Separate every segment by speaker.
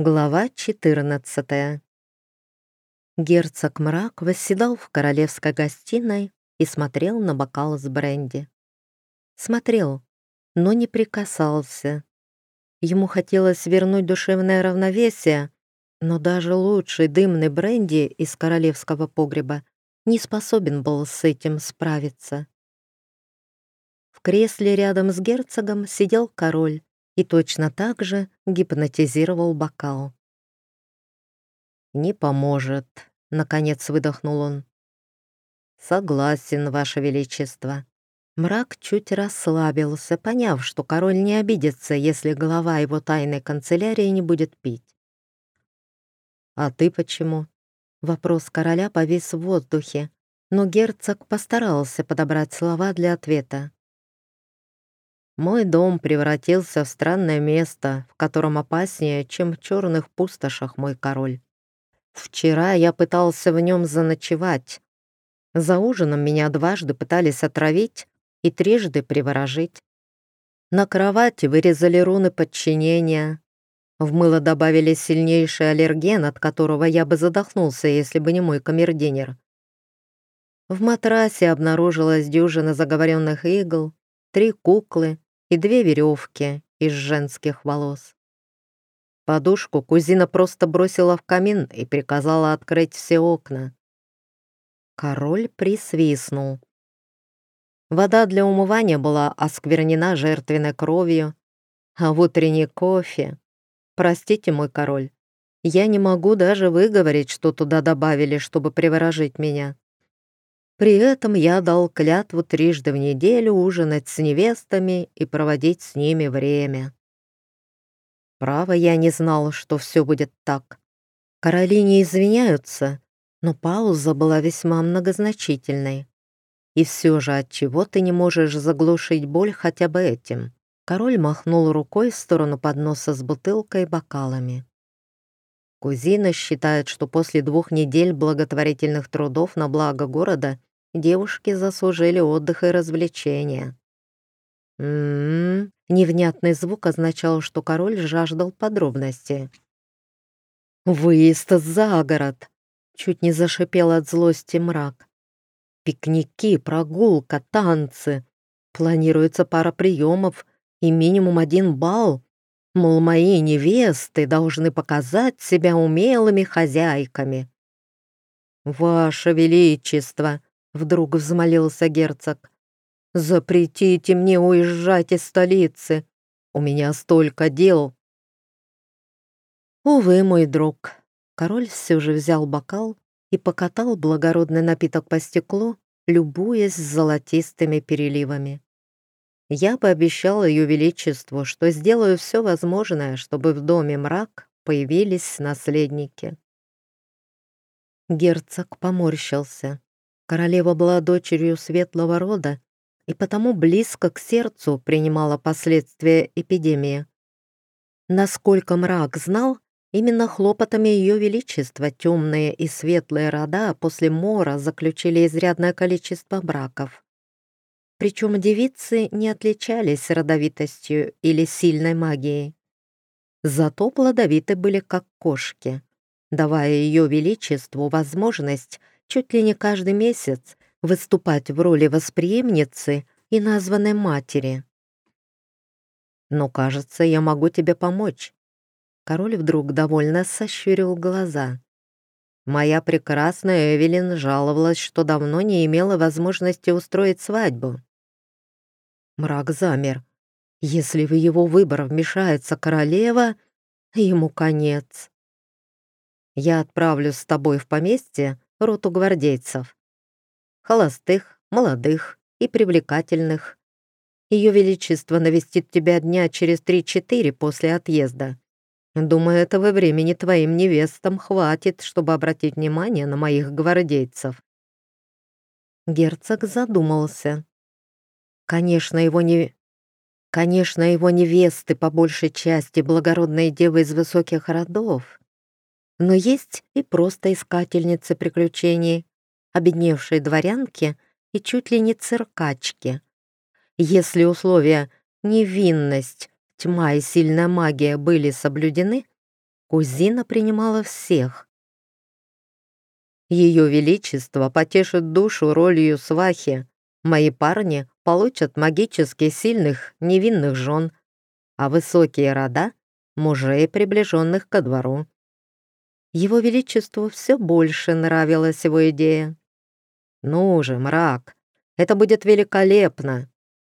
Speaker 1: Глава 14. Герцог Мрак восседал в королевской гостиной и смотрел на бокал с бренди. Смотрел, но не прикасался. Ему хотелось вернуть душевное равновесие, но даже лучший дымный бренди из королевского погреба не способен был с этим справиться. В кресле рядом с герцогом сидел король и точно так же гипнотизировал бокал. «Не поможет», — наконец выдохнул он. «Согласен, Ваше Величество». Мрак чуть расслабился, поняв, что король не обидится, если глава его тайной канцелярии не будет пить. «А ты почему?» Вопрос короля повис в воздухе, но герцог постарался подобрать слова для ответа. «Мой дом превратился в странное место, в котором опаснее, чем в черных пустошах, мой король. Вчера я пытался в нем заночевать. За ужином меня дважды пытались отравить и трижды приворожить. На кровати вырезали руны подчинения. В мыло добавили сильнейший аллерген, от которого я бы задохнулся, если бы не мой камердинер. В матрасе обнаружилась дюжина заговоренных игл, 3 куклы и 2 веревки из женских волос. Подушку кузина просто бросила в камин и приказала открыть все окна. Король присвистнул. Вода для умывания была осквернена жертвенной кровью, а в утренний кофе... Простите, мой король, я не могу даже выговорить, что туда добавили, чтобы приворожить меня. При этом я дал клятву трижды в неделю ужинать с невестами и проводить с ними время. Право, я не знал, что все будет так. Короли не извиняются, но пауза была весьма многозначительной. И все же отчего ты не можешь заглушить боль хотя бы этим? Король махнул рукой в сторону подноса с бутылкой и бокалами. Кузина считает, что после 2 недель благотворительных трудов на благо города девушки заслужили отдых и развлечения. Невнятный звук означал, что король жаждал подробностей. «Выезд за город!» — чуть не зашипел от злости Мрак. «Пикники, прогулка, танцы. Планируется пара приемов и минимум 1 бал. Мол, мои невесты должны показать себя умелыми хозяйками». «Ваше Величество!» — вдруг взмолился герцог. «Запретите мне уезжать из столицы. У меня столько дел». «Увы, мой друг». Король все же взял бокал и покатал благородный напиток по стеклу, любуясь золотистыми переливами. «Я пообещал Ее Величеству, что сделаю все возможное, чтобы в доме Мрак появились наследники». Герцог поморщился. Королева была дочерью светлого рода и потому близко к сердцу принимала последствия эпидемии. Насколько Мрак знал, именно хлопотами Ее Величества темные и светлые рода после мора заключили изрядное количество браков. Причем девицы не отличались родовитостью или сильной магией. Зато плодовиты были как кошки, давая Ее Величеству возможность чуть ли не каждый месяц выступать в роли восприемницы и названной матери. «Но, кажется, я могу тебе помочь». Король вдруг довольно сощурил глаза. «Моя прекрасная Эвелин жаловалась, что давно не имела возможности устроить свадьбу». Мрак замер. Если в его выбор вмешается королева, ему конец. «Я отправлюсь с тобой в поместье роту гвардейцев. Холостых, молодых и привлекательных. Ее Величество навестит тебя дня через 3-4 после отъезда. Думаю, этого времени твоим невестам хватит, чтобы обратить внимание на моих гвардейцев». Герцог задумался. Конечно, его невесты по большей части благородные девы из высоких родов, но есть и просто искательницы приключений, обедневшие дворянки и чуть ли не циркачки. Если условия невинность, тьма и сильная магия были соблюдены, Кузина принимала всех. Ее Величество потешит душу ролью свахи. Мои парни получат магически сильных невинных жен, а высокие рода — мужей, приближенных ко двору. Его Величеству все больше нравилась его идея. «Ну же, мрак, это будет великолепно!»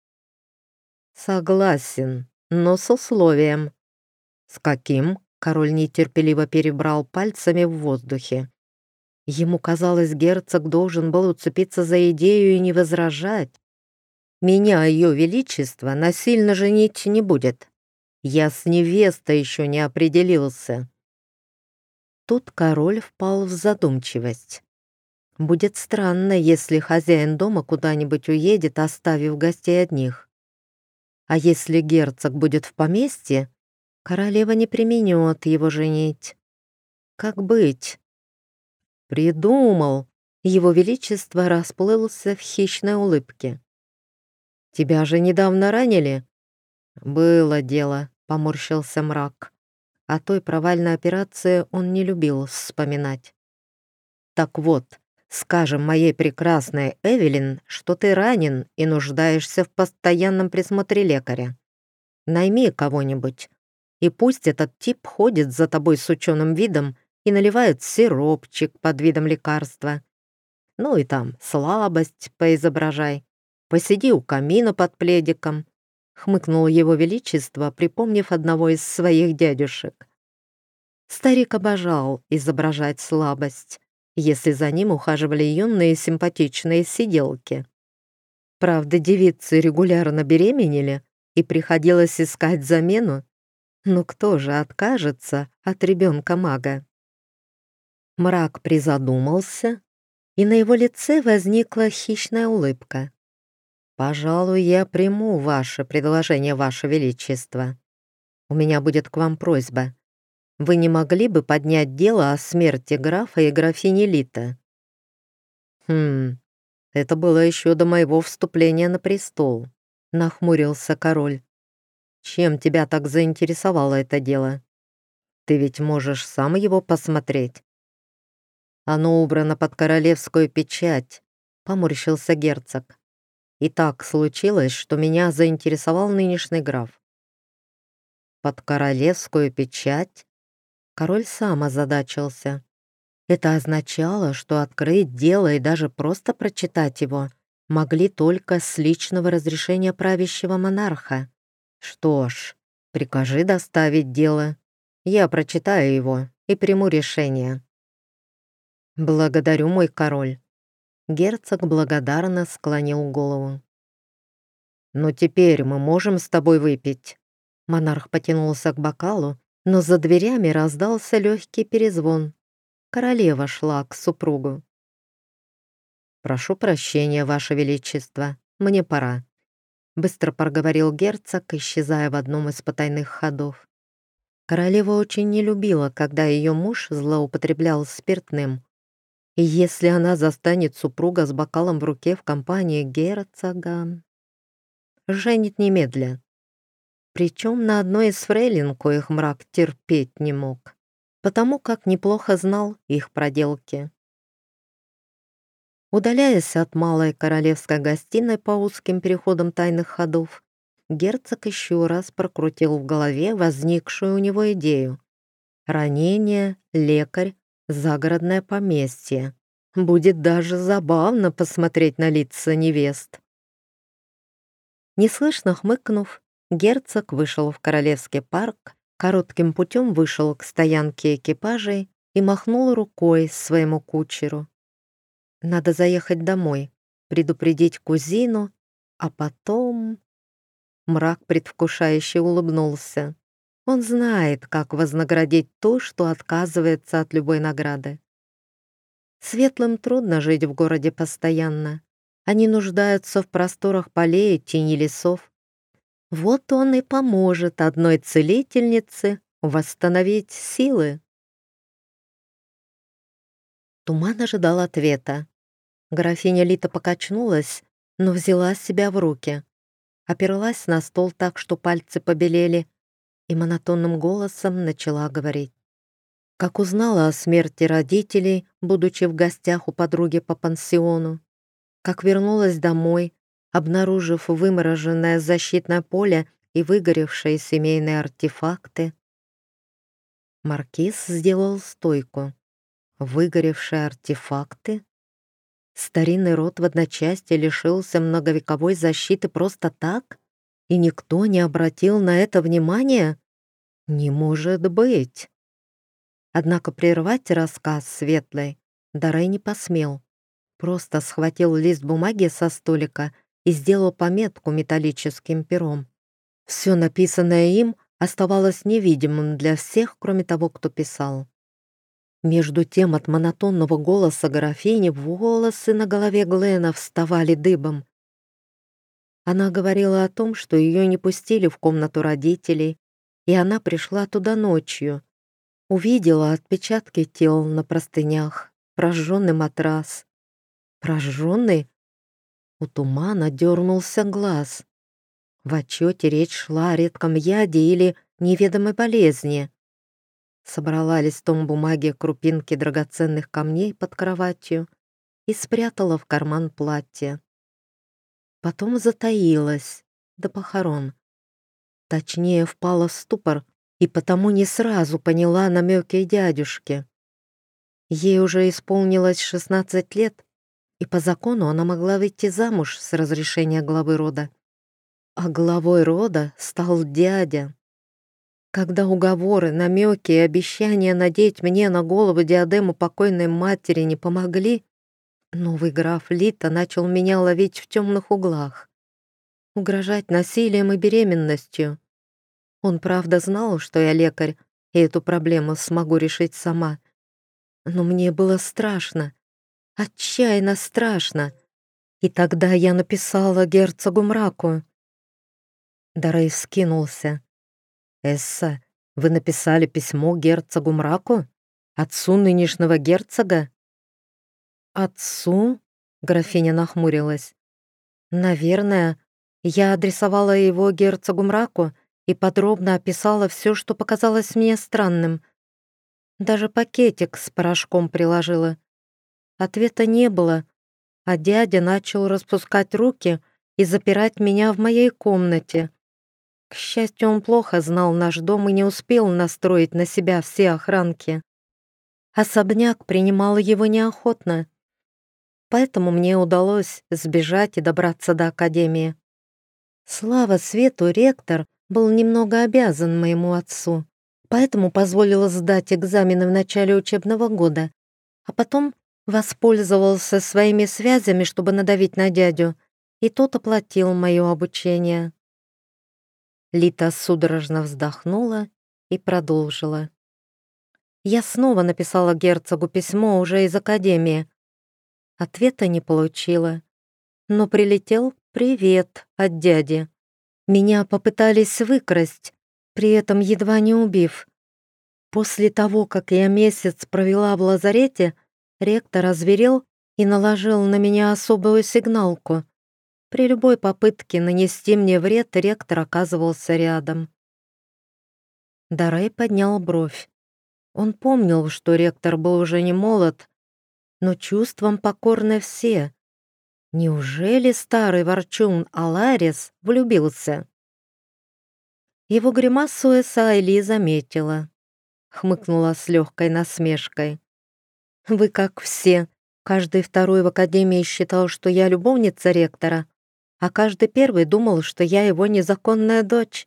Speaker 1: «Согласен, но с условием». «С каким?» — король нетерпеливо перебрал пальцами в воздухе. Ему казалось, герцог должен был уцепиться за идею и не возражать. «Меня ее величество насильно женить не будет. Я с невестой еще не определился». Тут король впал в задумчивость. Будет странно, если хозяин дома куда-нибудь уедет, оставив гостей одних. А если герцог будет в поместье, королева не преминет его женить. Как быть? Придумал. Его Величество расплылся в хищной улыбке. «Тебя же недавно ранили?» «Было дело», — поморщился мрак. О той провальной операции он не любил вспоминать. «Так вот, скажем моей прекрасной Эвелин, что ты ранен и нуждаешься в постоянном присмотре лекаря. Найми кого-нибудь, и пусть этот тип ходит за тобой с ученым видом и наливает сиропчик под видом лекарства. Ну и там слабость поизображай. Посиди у камина под пледиком», — хмыкнул его величество, припомнив одного из своих дядюшек. Старик обожал изображать слабость, если за ним ухаживали юные симпатичные сиделки. Правда, девицы регулярно беременели, и приходилось искать замену. Но кто же откажется от ребенка-мага? Мрак призадумался, и на его лице возникла хищная улыбка. «Пожалуй, я приму ваше предложение, ваше величество. У меня будет к вам просьба. Вы не могли бы поднять дело о смерти графа и графини Лита?» Это было еще до моего вступления на престол», — нахмурился король. «Чем тебя так заинтересовало это дело? Ты ведь можешь сам его посмотреть». «Оно убрано под королевскую печать», — поморщился герцог. «И так случилось, что меня заинтересовал нынешний граф». «Под королевскую печать?» Король сам озадачился. Это означало, что открыть дело и даже просто прочитать его могли только с личного разрешения правящего монарха. «Что ж, прикажи доставить дело. Я прочитаю его и приму решение». «Благодарю, мой король». Герцог благодарно склонил голову. «Но теперь мы можем с тобой выпить». Монарх потянулся к бокалу, но за дверями раздался легкий перезвон. Королева шла к супругу. «Прошу прощения, ваше величество, мне пора», — быстро проговорил герцог, исчезая в одном из потайных ходов. Королева очень не любила, когда ее муж злоупотреблял спиртным. И если она застанет супруга с бокалом в руке в компании герцога, женит немедля. Причем на одной из фрейлин, коих мрак терпеть не мог, потому как неплохо знал их проделки. Удаляясь от малой королевской гостиной по узким переходам тайных ходов, герцог еще раз прокрутил в голове возникшую у него идею. Ранение, лекарь, загородное поместье. Будет даже забавно посмотреть на лица невест. Неслышно хмыкнув, герцог вышел в королевский парк, коротким путем вышел к стоянке экипажей и махнул рукой своему кучеру. Надо заехать домой, предупредить кузину, а потом... Мрак предвкушающе улыбнулся. Он знает, как вознаградить то, что отказывается от любой награды. Светлым трудно жить в городе постоянно. Они нуждаются в просторах полей и тени лесов. Вот он и поможет одной целительнице восстановить силы. Туман ожидал ответа. Графиня Лита покачнулась, но взяла себя в руки. Оперлась на стол так, что пальцы побелели, и монотонным голосом начала говорить. Как узнала о смерти родителей, будучи в гостях у подруги по пансиону. Как вернулась домой, обнаружив вымороженное защитное поле и выгоревшие семейные артефакты. Маркиз сделал стойку. Выгоревшие артефакты? Старинный род в одночасье лишился многовековой защиты просто так? И никто не обратил на это внимания? Не может быть! Однако прервать рассказ Светлой Дарей не посмел. Просто схватил лист бумаги со столика и сделал пометку металлическим пером. Все написанное им оставалось невидимым для всех, кроме того, кто писал. Между тем от монотонного голоса графини волосы на голове Глена вставали дыбом. Она говорила о том, что ее не пустили в комнату родителей, и она пришла туда ночью. Увидела отпечатки тел на простынях, прожженный матрас. Прожженный? У Тумана дернулся глаз. В отчете речь шла о редком яде или неведомой болезни. Собрала листом бумаги крупинки драгоценных камней под кроватью и спрятала в карман платья. Потом затаилась до похорон. Точнее, впала в ступор и потому не сразу поняла намеки дядюшки. Ей уже исполнилось 16 лет, и по закону она могла выйти замуж с разрешения главы рода. А главой рода стал дядя. Когда уговоры, намеки и обещания надеть мне на голову диадему покойной матери не помогли, новый граф Лита начал меня ловить в темных углах, угрожать насилием и беременностью. Он правда знал, что я лекарь, и эту проблему смогу решить сама. Но мне было страшно, отчаянно страшно. И тогда я написала герцогу Мраку. Дарей вскинулся. «Эсса, вы написали письмо герцогу Мраку? Отцу нынешнего герцога?» «Отцу?» — графиня нахмурилась. «Наверное, я адресовала его герцогу Мраку и подробно описала все, что показалось мне странным. Даже пакетик с порошком приложила. Ответа не было, а дядя начал распускать руки и запирать меня в моей комнате. К счастью, он плохо знал наш дом и не успел настроить на себя все охранки. Особняк принимал его неохотно, поэтому мне удалось сбежать и добраться до академии. Слава свету, ректор был немного обязан моему отцу, поэтому позволил сдать экзамены в начале учебного года, а потом воспользовался своими связями, чтобы надавить на дядю, и тот оплатил мое обучение. Лита судорожно вздохнула и продолжила. Я снова написала герцогу письмо уже из академии. Ответа не получила, но прилетел привет от дяди. Меня попытались выкрасть, при этом едва не убив. После того, как я месяц провела в лазарете, ректор озверел и наложил на меня особую сигналку. При любой попытке нанести мне вред ректор оказывался рядом. Дарей поднял бровь. Он помнил, что ректор был уже не молод, но чувствам покорны все. Неужели старый ворчун Аларис влюбился? Его гримасу Эсайли заметила. Хмыкнула с легкой насмешкой. «Вы как все. Каждый второй в академии считал, что я любовница ректора, а каждый первый думал, что я его незаконная дочь».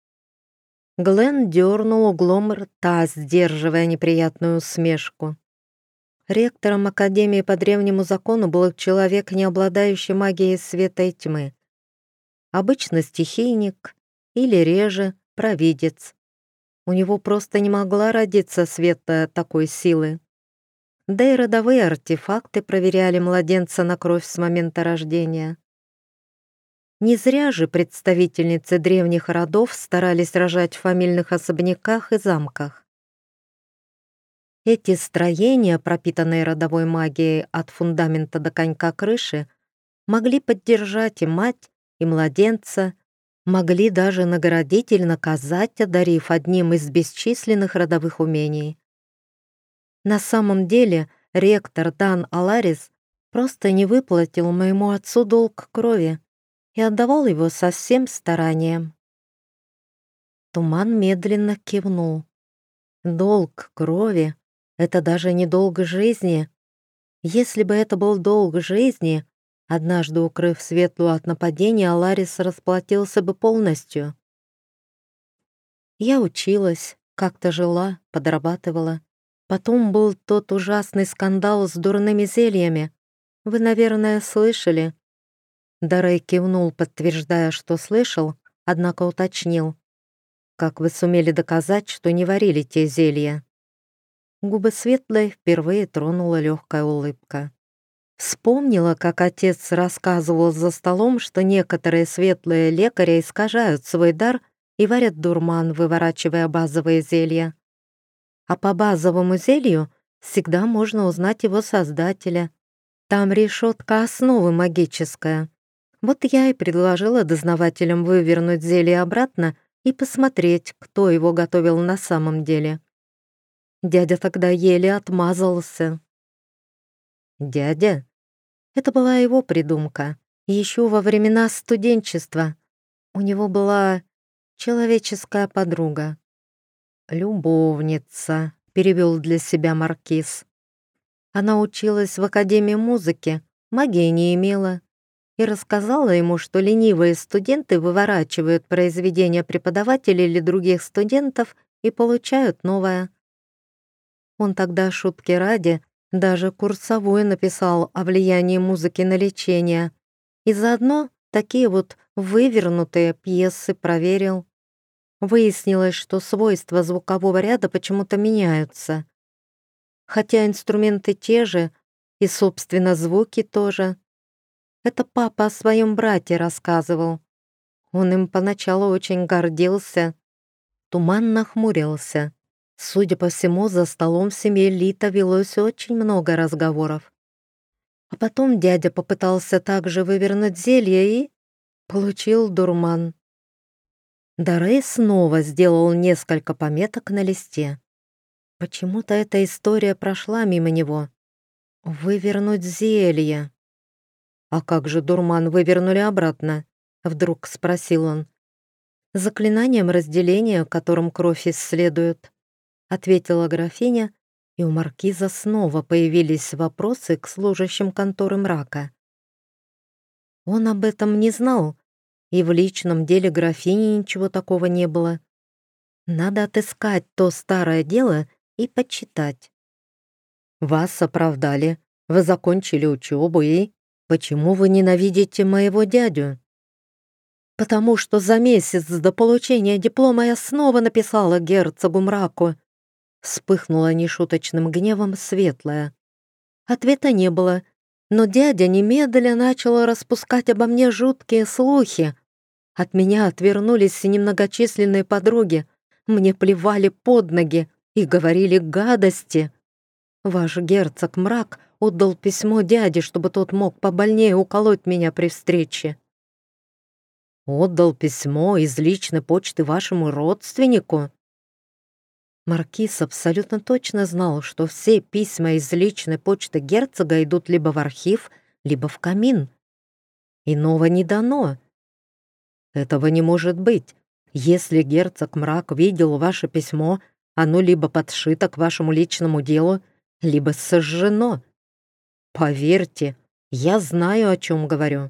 Speaker 1: Глен дернул углом рта, сдерживая неприятную усмешку. Ректором Академии по древнему закону был человек, не обладающий магией света и тьмы. Обычно стихийник или реже провидец. У него просто не могла родиться света такой силы. Да и родовые артефакты проверяли младенца на кровь с момента рождения. Не зря же представительницы древних родов старались рожать в фамильных особняках и замках. Эти строения, пропитанные родовой магией от фундамента до конька крыши, могли поддержать и мать, и младенца, могли даже наградить или наказать, одарив одним из бесчисленных родовых умений. На самом деле ректор Дан Аларис просто не выплатил моему отцу долг крови и отдавал его со всем старанием. Туман медленно кивнул. Долг крови — это даже не долг жизни. Если бы это был долг жизни, однажды укрыв Светлую от нападения, Аларис расплатился бы полностью. Я училась, как-то жила, подрабатывала. Потом был тот ужасный скандал с дурными зельями. Вы, наверное, слышали?» Дарей кивнул, подтверждая, что слышал, однако уточнил. «Как вы сумели доказать, что не варили те зелья?» Губы Светлой впервые тронула легкая улыбка. Вспомнила, как отец рассказывал за столом, что некоторые светлые лекари искажают свой дар и варят дурман, выворачивая базовые зелья. А по базовому зелью всегда можно узнать его создателя. Там решетка основы магическая. Вот я и предложила дознавателям вывернуть зелье обратно и посмотреть, кто его готовил на самом деле. Дядя тогда еле отмазался. Дядя? Это была его придумка. Еще во времена студенчества. У него была человеческая подруга. «Любовница», — перевел для себя маркиз. Она училась в Академии музыки, магии не имела, и рассказала ему, что ленивые студенты выворачивают произведения преподавателей или других студентов и получают новое. Он тогда, шутки ради, даже курсовую написал о влиянии музыки на лечение и заодно такие вот вывернутые пьесы проверил. Выяснилось, что свойства звукового ряда почему-то меняются. Хотя инструменты те же, и, собственно, звуки тоже. Это папа о своем брате рассказывал. Он им поначалу очень гордился. Туман нахмурился. Судя по всему, за столом в семье Лита велось очень много разговоров. А потом дядя попытался также вывернуть зелье и получил дурман. Дарей снова сделал несколько пометок на листе. Почему-то эта история прошла мимо него. Вывернуть зелье. «А как же дурман вывернули обратно?» — вдруг спросил он. «Заклинанием разделения, которым кровь исследуют», — ответила графиня, и у маркиза снова появились вопросы к служащим конторы мрака. Он об этом не знал, и в личном деле графини ничего такого не было. Надо отыскать то старое дело и почитать. «Вас оправдали, вы закончили учебу и... Почему вы ненавидите моего дядю?» «Потому что за месяц до получения диплома я снова написала герцогу мраку», вспыхнула нешуточным гневом Светлая. Ответа не было, но дядя немедленно начал распускать обо мне жуткие слухи. От меня отвернулись немногочисленные подруги, мне плевали под ноги и говорили гадости. Ваш герцог мрак отдал письмо дяде, чтобы тот мог побольнее уколоть меня при встрече. Отдал письмо из личной почты вашему родственнику? Маркиз абсолютно точно знал, что все письма из личной почты герцога идут либо в архив, либо в камин. Иного не дано. Этого не может быть. Если герцог мрак видел ваше письмо, оно либо подшито к вашему личному делу, либо сожжено. Поверьте, я знаю, о чем говорю.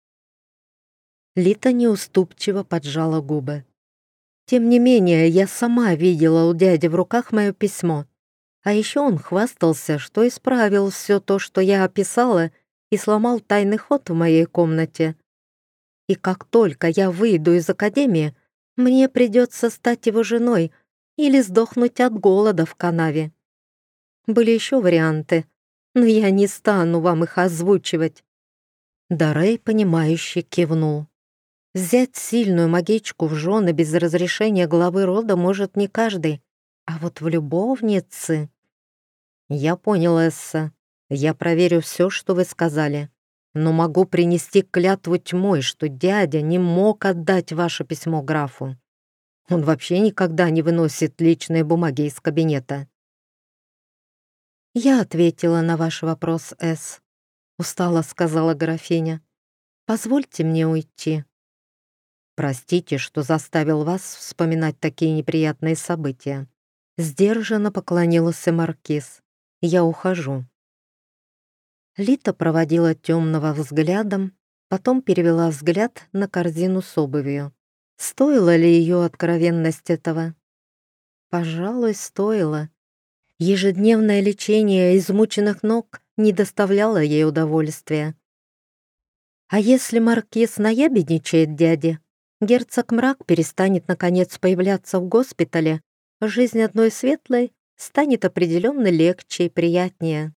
Speaker 1: Лита неуступчиво поджала губы. Тем не менее, я сама видела у дяди в руках мое письмо. А еще он хвастался, что исправил все то, что я описала, и сломал тайный ход в моей комнате. И как только я выйду из академии, мне придется стать его женой или сдохнуть от голода в канаве. Были еще варианты, но я не стану вам их озвучивать. Дарей, понимающе кивнул. Взять сильную магичку в жены без разрешения главы рода может не каждый, а вот в любовницы... Я понял, Эсса. Я проверю все, что вы сказали, но могу принести клятву тьмой, что дядя не мог отдать ваше письмо графу. Он вообще никогда не выносит личные бумаги из кабинета. «Я ответила на ваш вопрос, С», — устало сказала графиня. «Позвольте мне уйти». «Простите, что заставил вас вспоминать такие неприятные события». Сдержанно поклонился маркиз. «Я ухожу». Лита проводила темного взглядом, потом перевела взгляд на корзину с обувью. Стоила ли ее откровенность этого? Пожалуй, стоило. Ежедневное лечение измученных ног не доставляло ей удовольствия. А если маркиз наябедничает дяде, герцог Мрак перестанет наконец появляться в госпитале, жизнь одной светлой станет определенно легче и приятнее.